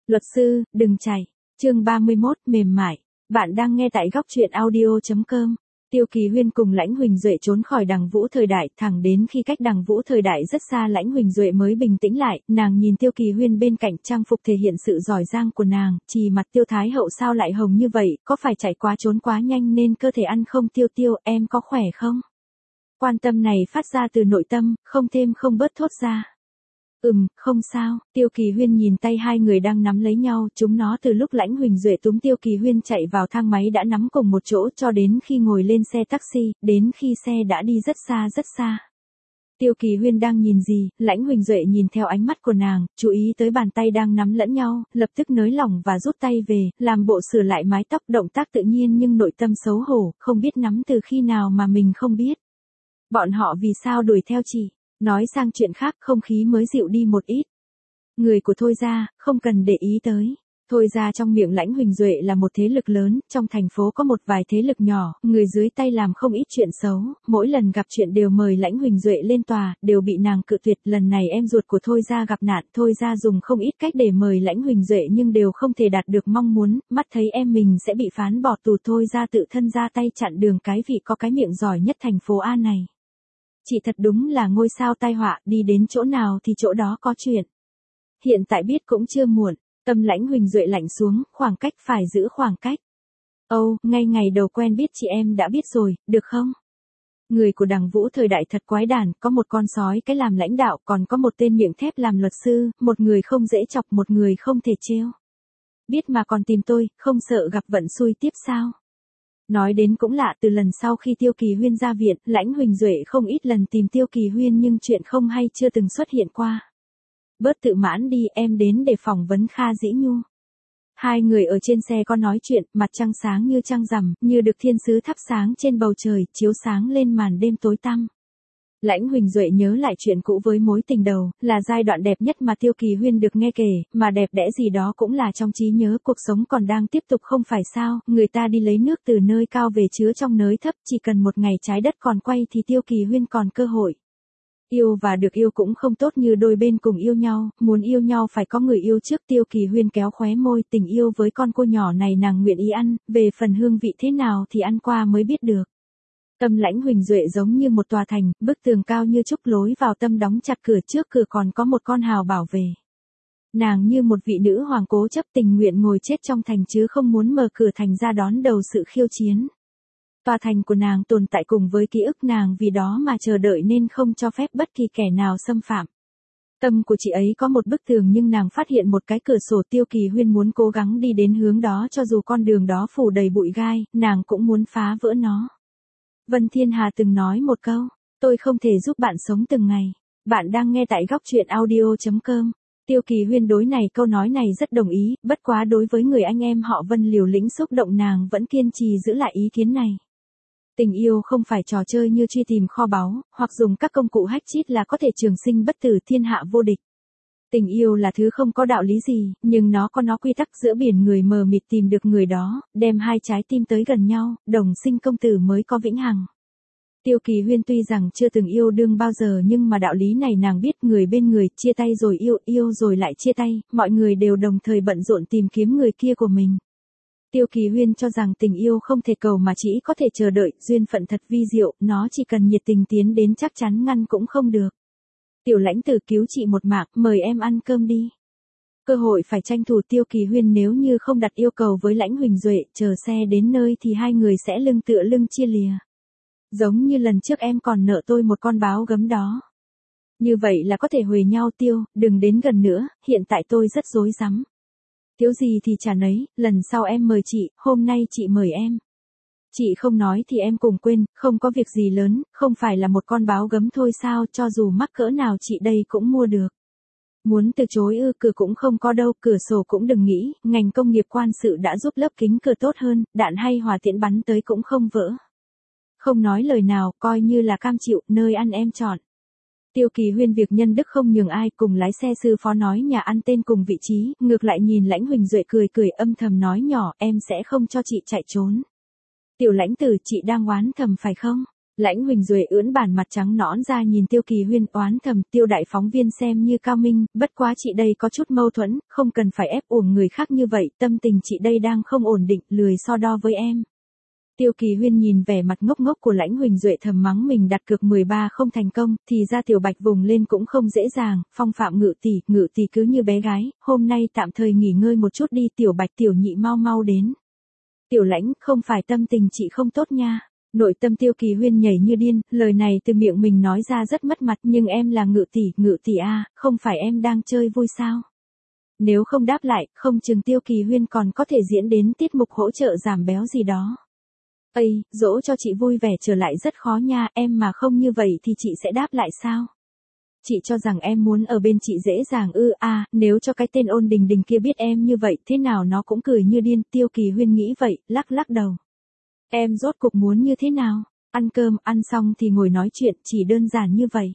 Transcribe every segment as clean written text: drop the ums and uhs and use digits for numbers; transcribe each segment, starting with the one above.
Luật sư, đừng chảy. Chương 31, mềm mại. Bạn đang nghe tại góc truyện audio.com. Tiêu Kỳ Huyên cùng Lãnh Huỳnh Duệ trốn khỏi Đằng Vũ Thời Đại, thẳng đến khi cách Đằng Vũ Thời Đại rất xa Lãnh Huỳnh Duệ mới bình tĩnh lại, nàng nhìn Tiêu Kỳ Huyên bên cạnh, trang phục thể hiện sự giỏi giang của nàng, chỉ mặt Tiêu Thái Hậu sao lại hồng như vậy, có phải chạy quá trốn quá nhanh nên cơ thể ăn không? Tiêu Tiêu, em có khỏe không? Quan tâm này phát ra từ nội tâm, không thêm không bớt thốt ra. Không sao. Tiêu Kỳ Huyên nhìn tay hai người đang nắm lấy nhau, chúng nó từ lúc Lãnh Huỳnh Duệ túm Tiêu Kỳ Huyên chạy vào thang máy đã nắm cùng một chỗ cho đến khi ngồi lên xe taxi, đến khi xe đã đi rất xa rất xa. Tiêu Kỳ Huyên đang nhìn gì, Lãnh Huỳnh Duệ nhìn theo ánh mắt của nàng, chú ý tới bàn tay đang nắm lẫn nhau, lập tức nới lỏng và rút tay về, làm bộ sửa lại mái tóc, động tác tự nhiên nhưng nội tâm xấu hổ, không biết nắm từ khi nào mà mình không biết. Bọn họ vì sao đuổi theo chị? Nói sang chuyện khác, không khí mới dịu đi một ít. Người của Thôi gia, không cần để ý tới. Thôi gia trong miệng Lãnh Huỳnh Duệ là một thế lực lớn, trong thành phố có một vài thế lực nhỏ, người dưới tay làm không ít chuyện xấu, mỗi lần gặp chuyện đều mời Lãnh Huỳnh Duệ lên tòa, đều bị nàng cự tuyệt. Lần này em ruột của Thôi gia gặp nạn, Thôi gia dùng không ít cách để mời Lãnh Huỳnh Duệ nhưng đều không thể đạt được mong muốn, mắt thấy em mình sẽ bị phán bỏ tù, Thôi gia tự thân ra tay chặn đường cái vị có cái miệng giỏi nhất thành phố A này. Chị thật đúng là ngôi sao tai họa, đi đến chỗ nào thì chỗ đó có chuyện. Hiện tại biết cũng chưa muộn, tâm Lãnh Huỳnh Duệ lạnh xuống, khoảng cách phải giữ khoảng cách. Ngay ngày đầu quen biết chị em đã biết rồi, được không? Người của Đằng Vũ Thời Đại thật quái đản, có một con sói cái làm lãnh đạo, còn có một tên miệng thép làm luật sư, một người không dễ chọc, một người không thể trêu. Biết mà còn tìm tôi, không sợ gặp vận xui tiếp sao? Nói đến cũng lạ, từ lần sau khi Tiêu Kỳ Huyên ra viện, Lãnh Huỳnh Duệ không ít lần tìm Tiêu Kỳ Huyên nhưng chuyện không hay chưa từng xuất hiện qua. Bớt tự mãn đi, em đến để phỏng vấn Kha Dĩ Nhu. Hai người ở trên xe có nói chuyện, mặt trăng sáng như trăng rằm, như được thiên sứ thắp sáng trên bầu trời, chiếu sáng lên màn đêm tối tăm. Lãnh Huỳnh Duệ nhớ lại chuyện cũ với mối tình đầu, là giai đoạn đẹp nhất mà Tiêu Kỳ Huyên được nghe kể, mà đẹp đẽ gì đó cũng là trong trí nhớ, cuộc sống còn đang tiếp tục không phải sao, người ta đi lấy nước từ nơi cao về chứa trong nơi thấp, chỉ cần một ngày trái đất còn quay thì Tiêu Kỳ Huyên còn cơ hội. Yêu và được yêu cũng không tốt như đôi bên cùng yêu nhau, muốn yêu nhau phải có người yêu trước. Tiêu Kỳ Huyên kéo khóe môi, tình yêu với con cô nhỏ này nàng nguyện ý ăn, về phần hương vị thế nào thì ăn qua mới biết được. Tâm Lãnh Huỳnh Duệ giống như một tòa thành, bức tường cao như trúc, lối vào tâm đóng chặt, cửa trước cửa còn có một con hào bảo vệ. Nàng như một vị nữ hoàng cố chấp tình nguyện ngồi chết trong thành chứ không muốn mở cửa thành ra đón đầu sự khiêu chiến. Tòa thành của nàng tồn tại cùng với ký ức nàng vì đó mà chờ đợi nên không cho phép bất kỳ kẻ nào xâm phạm. Tâm của chị ấy có một bức tường nhưng nàng phát hiện một cái cửa sổ. Tiêu Kỳ Huyên muốn cố gắng đi đến hướng đó cho dù con đường đó phủ đầy bụi gai, nàng cũng muốn phá vỡ nó. Vân Thiên Hà từng nói một câu, tôi không thể giúp bạn sống từng ngày. Bạn đang nghe tại góc truyện audio.com. Tiêu Kỳ Huyên đối này câu nói này rất đồng ý, bất quá đối với người anh em họ Vân liều lĩnh xúc động nàng vẫn kiên trì giữ lại ý kiến này. Tình yêu không phải trò chơi như truy tìm kho báu, hoặc dùng các công cụ hack cheat là có thể trường sinh bất tử thiên hạ vô địch. Tình yêu là thứ không có đạo lý gì, nhưng nó có quy tắc. Giữa biển người mờ mịt tìm được người đó, đem hai trái tim tới gần nhau, đồng sinh công tử mới có vĩnh hằng. Tiêu Kỳ Huyên tuy rằng chưa từng yêu đương bao giờ nhưng mà đạo lý này nàng biết, người bên người, chia tay rồi yêu, yêu rồi lại chia tay, mọi người đều đồng thời bận rộn tìm kiếm người kia của mình. Tiêu Kỳ Huyên cho rằng tình yêu không thể cầu mà chỉ có thể chờ đợi, duyên phận thật vi diệu, nó chỉ cần nhiệt tình tiến đến chắc chắn ngăn cũng không được. Tiểu Lãnh Tử cứu chị một mạng, mời em ăn cơm đi. Cơ hội phải tranh thủ. Tiêu Kỳ Huyên nếu như không đặt yêu cầu với Lãnh Huỳnh Duệ, chờ xe đến nơi thì hai người sẽ lưng tựa lưng chia lìa. Giống như lần trước em còn nợ tôi một con báo gấm đó. Như vậy là có thể huề nhau. Tiêu, đừng đến gần nữa, hiện tại tôi rất rối rắm. Thiếu gì thì trả nấy, lần sau em mời chị, hôm nay chị mời em. Chị không nói thì em cùng quên, không có việc gì lớn, không phải là một con báo gấm thôi sao, cho dù mắc cỡ nào chị đây cũng mua được. Muốn từ chối cửa cũng không có đâu, cửa sổ cũng đừng nghĩ, ngành công nghiệp quan sự đã giúp lớp kính cửa tốt hơn, đạn hay hỏa tiễn bắn tới cũng không vỡ. Không nói lời nào, coi như là cam chịu, nơi ăn em chọn. Tiêu Kỳ Huyên việc nhân đức không nhường ai, cùng lái xe sư phó nói nhà ăn tên cùng vị trí, ngược lại nhìn Lãnh Huỳnh Duệ cười cười âm thầm nói nhỏ, em sẽ không cho chị chạy trốn. Tiểu Lãnh Tử, chị đang oán thầm phải không? Lãnh Huỳnh Duệ ưỡn bản mặt trắng nõn ra nhìn Tiêu Kỳ Huyên oán thầm, Tiêu đại phóng viên xem như cao minh, bất quá chị đây có chút mâu thuẫn, không cần phải ép uổng người khác như vậy, tâm tình chị đây đang không ổn định, lười so đo với em. Tiêu Kỳ Huyên nhìn vẻ mặt ngốc ngốc của Lãnh Huỳnh Duệ thầm mắng mình đặt cược 13 không thành công, thì ra Tiểu Bạch vùng lên cũng không dễ dàng, phong phạm Ngự tỷ cứ như bé gái, hôm nay tạm thời nghỉ ngơi một chút đi, Tiểu Bạch tiểu nhị mau mau đến. Tiểu Lãnh, không phải tâm tình chị không tốt nha. Nội tâm Tiêu Kỳ Huyên nhảy như điên, lời này từ miệng mình nói ra rất mất mặt, nhưng em là Ngự tỷ à, không phải em đang chơi vui sao? Nếu không đáp lại, không chừng Tiêu Kỳ Huyên còn có thể diễn đến tiết mục hỗ trợ giảm béo gì đó. Ây, dỗ cho chị vui vẻ trở lại rất khó nha, em mà không như vậy thì chị sẽ đáp lại sao? Chị cho rằng em muốn ở bên chị dễ dàng nếu cho cái tên Ôn Đình Đình kia biết em như vậy thế nào nó cũng cười như điên, Tiêu Kỳ Huyên nghĩ vậy, lắc lắc đầu. Em rốt cuộc muốn như thế nào? Ăn cơm, ăn xong thì ngồi nói chuyện, chỉ đơn giản như vậy.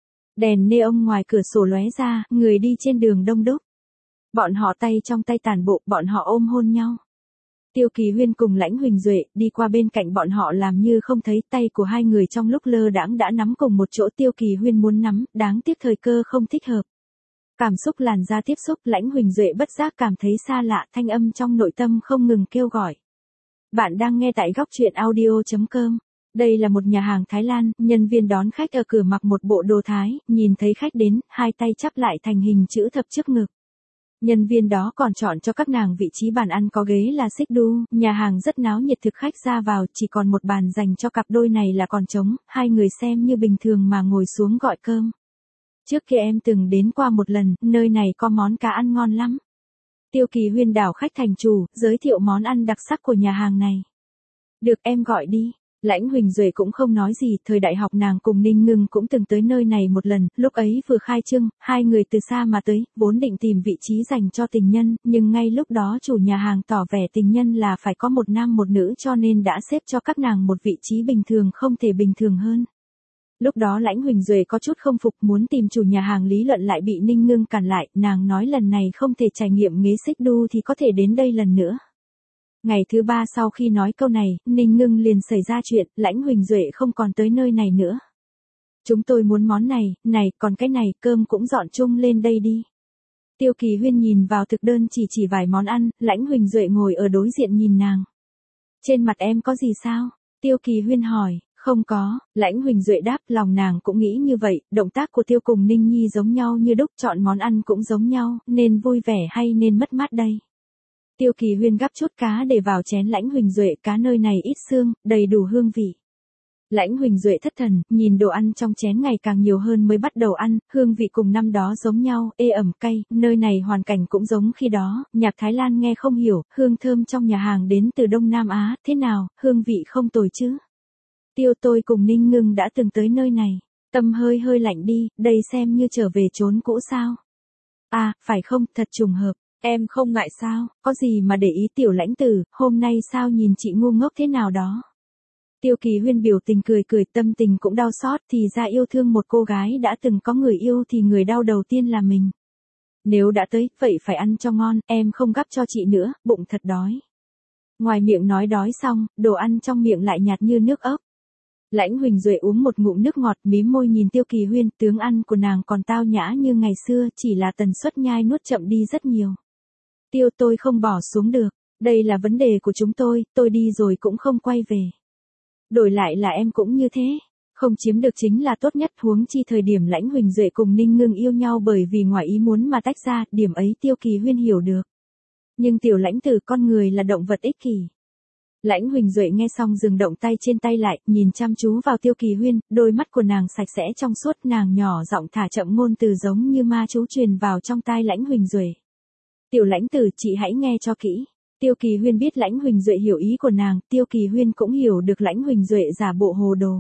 Đèn neon ngoài cửa sổ lóe ra, người đi trên đường đông đúc. Bọn họ tay trong tay tản bộ, bọn họ ôm hôn nhau. Tiêu Kỳ Huyên cùng Lãnh Huỳnh Duệ đi qua bên cạnh bọn họ làm như không thấy, tay của hai người trong lúc lơ đãng đã nắm cùng một chỗ, Tiêu Kỳ Huyên muốn nắm, đáng tiếc thời cơ không thích hợp. Cảm xúc làn da tiếp xúc, Lãnh Huỳnh Duệ bất giác cảm thấy xa lạ, thanh âm trong nội tâm không ngừng kêu gọi. Bạn đang nghe tại góc truyện audio.com. Đây là một nhà hàng Thái Lan, nhân viên đón khách ở cửa mặc một bộ đồ Thái, nhìn thấy khách đến, hai tay chắp lại thành hình chữ thập trước ngực. Nhân viên đó còn chọn cho các nàng vị trí bàn ăn có ghế là xích đu, nhà hàng rất náo nhiệt, thực khách ra vào, chỉ còn một bàn dành cho cặp đôi này là còn trống, hai người xem như bình thường mà ngồi xuống gọi cơm. Trước kia em từng đến qua một lần, nơi này có món cá ăn ngon lắm. Tiêu Kỳ Huyên đảo khách thành chủ, giới thiệu món ăn đặc sắc của nhà hàng này. Được, em gọi đi. Lãnh Huỳnh Duệ cũng không nói gì, thời đại học nàng cùng Ninh Ngưng cũng từng tới nơi này một lần, lúc ấy vừa khai trương, hai người từ xa mà tới, vốn định tìm vị trí dành cho tình nhân, nhưng ngay lúc đó chủ nhà hàng tỏ vẻ tình nhân là phải có một nam một nữ cho nên đã xếp cho các nàng một vị trí bình thường không thể bình thường hơn. Lúc đó Lãnh Huỳnh Duệ có chút không phục, muốn tìm chủ nhà hàng lý luận lại bị Ninh Ngưng cản lại, nàng nói lần này không thể trải nghiệm nghế xích đu thì có thể đến đây lần nữa. Ngày thứ ba sau khi nói câu này, Ninh Ngưng liền xảy ra chuyện, Lãnh Huỳnh Duệ không còn tới nơi này nữa. Chúng tôi muốn món này, còn cái này, cơm cũng dọn chung lên đây đi. Tiêu Kỳ Huyên nhìn vào thực đơn chỉ vài món ăn, Lãnh Huỳnh Duệ ngồi ở đối diện nhìn nàng. Trên mặt em có gì sao? Tiêu Kỳ Huyên hỏi. Không có, Lãnh Huỳnh Duệ đáp, lòng nàng cũng nghĩ như vậy, động tác của Tiêu cùng Ninh Nhi giống nhau như đúc, chọn món ăn cũng giống nhau, nên vui vẻ hay nên mất mát đây. Tiêu Kỳ Huyên gắp chút cá để vào chén Lãnh Huỳnh Duệ, cá nơi này ít xương, đầy đủ hương vị. Lãnh Huỳnh Duệ thất thần, nhìn đồ ăn trong chén ngày càng nhiều hơn mới bắt đầu ăn, hương vị cùng năm đó giống nhau, ê ẩm cay, nơi này hoàn cảnh cũng giống khi đó, nhạc Thái Lan nghe không hiểu, hương thơm trong nhà hàng đến từ Đông Nam Á, thế nào, hương vị không tồi chứ. Tiêu tôi cùng Ninh Ngưng đã từng tới nơi này, tâm hơi lạnh đi, đây xem như trở về chốn cũ sao. À, phải không, thật trùng hợp, em không ngại sao, có gì mà để ý Tiểu Lãnh tử, hôm nay sao nhìn chị ngu ngốc thế nào đó. Tiêu Kỳ Huyên biểu tình cười, tâm tình cũng đau xót, thì ra yêu thương một cô gái đã từng có người yêu thì người đau đầu tiên là mình. Nếu đã tới, vậy phải ăn cho ngon, em không gắp cho chị nữa, bụng thật đói. Ngoài miệng nói đói xong, đồ ăn trong miệng lại nhạt như nước ốc. Lãnh Huỳnh Duệ uống một ngụm nước ngọt, mím môi nhìn Tiêu Kỳ Huyên, tướng ăn của nàng còn tao nhã như ngày xưa, chỉ là tần suất nhai nuốt chậm đi rất nhiều. Tiêu tôi không bỏ xuống được, đây là vấn đề của chúng tôi đi rồi cũng không quay về. Đổi lại là em cũng như thế, không chiếm được chính là tốt nhất, huống chi thời điểm Lãnh Huỳnh Duệ cùng Ninh Ngưng yêu nhau bởi vì ngoài ý muốn mà tách ra, điểm ấy Tiêu Kỳ Huyên hiểu được. Nhưng Tiểu Lãnh tử, con người là động vật ích kỷ. Lãnh Huỳnh Duệ nghe xong dừng động tay trên tay lại, nhìn chăm chú vào Tiêu Kỳ Huyên, đôi mắt của nàng sạch sẽ trong suốt, nàng nhỏ giọng thả chậm ngôn từ giống như ma chú truyền vào trong tai Lãnh Huỳnh Duệ. Tiểu Lãnh tử, chị hãy nghe cho kỹ. Tiêu Kỳ Huyên biết Lãnh Huỳnh Duệ hiểu ý của nàng, Tiêu Kỳ Huyên cũng hiểu được Lãnh Huỳnh Duệ giả bộ hồ đồ.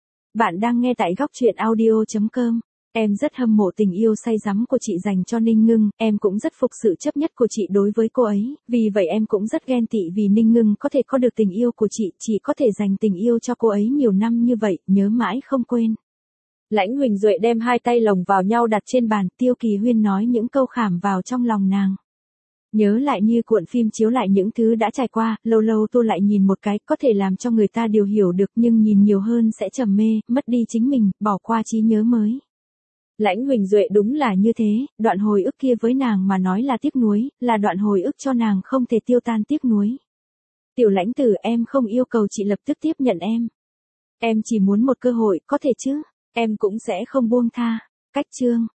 Bạn đang nghe tại góc truyện audio.com. Em rất hâm mộ tình yêu say đắm của chị dành cho Ninh Ngưng, em cũng rất phục sự chấp nhất của chị đối với cô ấy, vì vậy em cũng rất ghen tị vì Ninh Ngưng có thể có được tình yêu của chị có thể dành tình yêu cho cô ấy nhiều năm như vậy, nhớ mãi không quên. Lãnh Huỳnh Duệ đem hai tay lồng vào nhau đặt trên bàn, Tiêu Kỳ Huyên nói những câu khảm vào trong lòng nàng. Nhớ lại như cuộn phim chiếu lại những thứ đã trải qua, lâu lâu tôi lại nhìn một cái, có thể làm cho người ta điều hiểu được nhưng nhìn nhiều hơn sẽ trầm mê, mất đi chính mình, bỏ qua trí nhớ mới. Lãnh Huỳnh Duệ đúng là như thế, đoạn hồi ức kia với nàng mà nói là tiếc nuối, là đoạn hồi ức cho nàng không thể tiêu tan tiếc nuối. Tiểu Lãnh Tử, em không yêu cầu chị lập tức tiếp nhận em. Em chỉ muốn một cơ hội, có thể chứ, em cũng sẽ không buông tha. Cách chương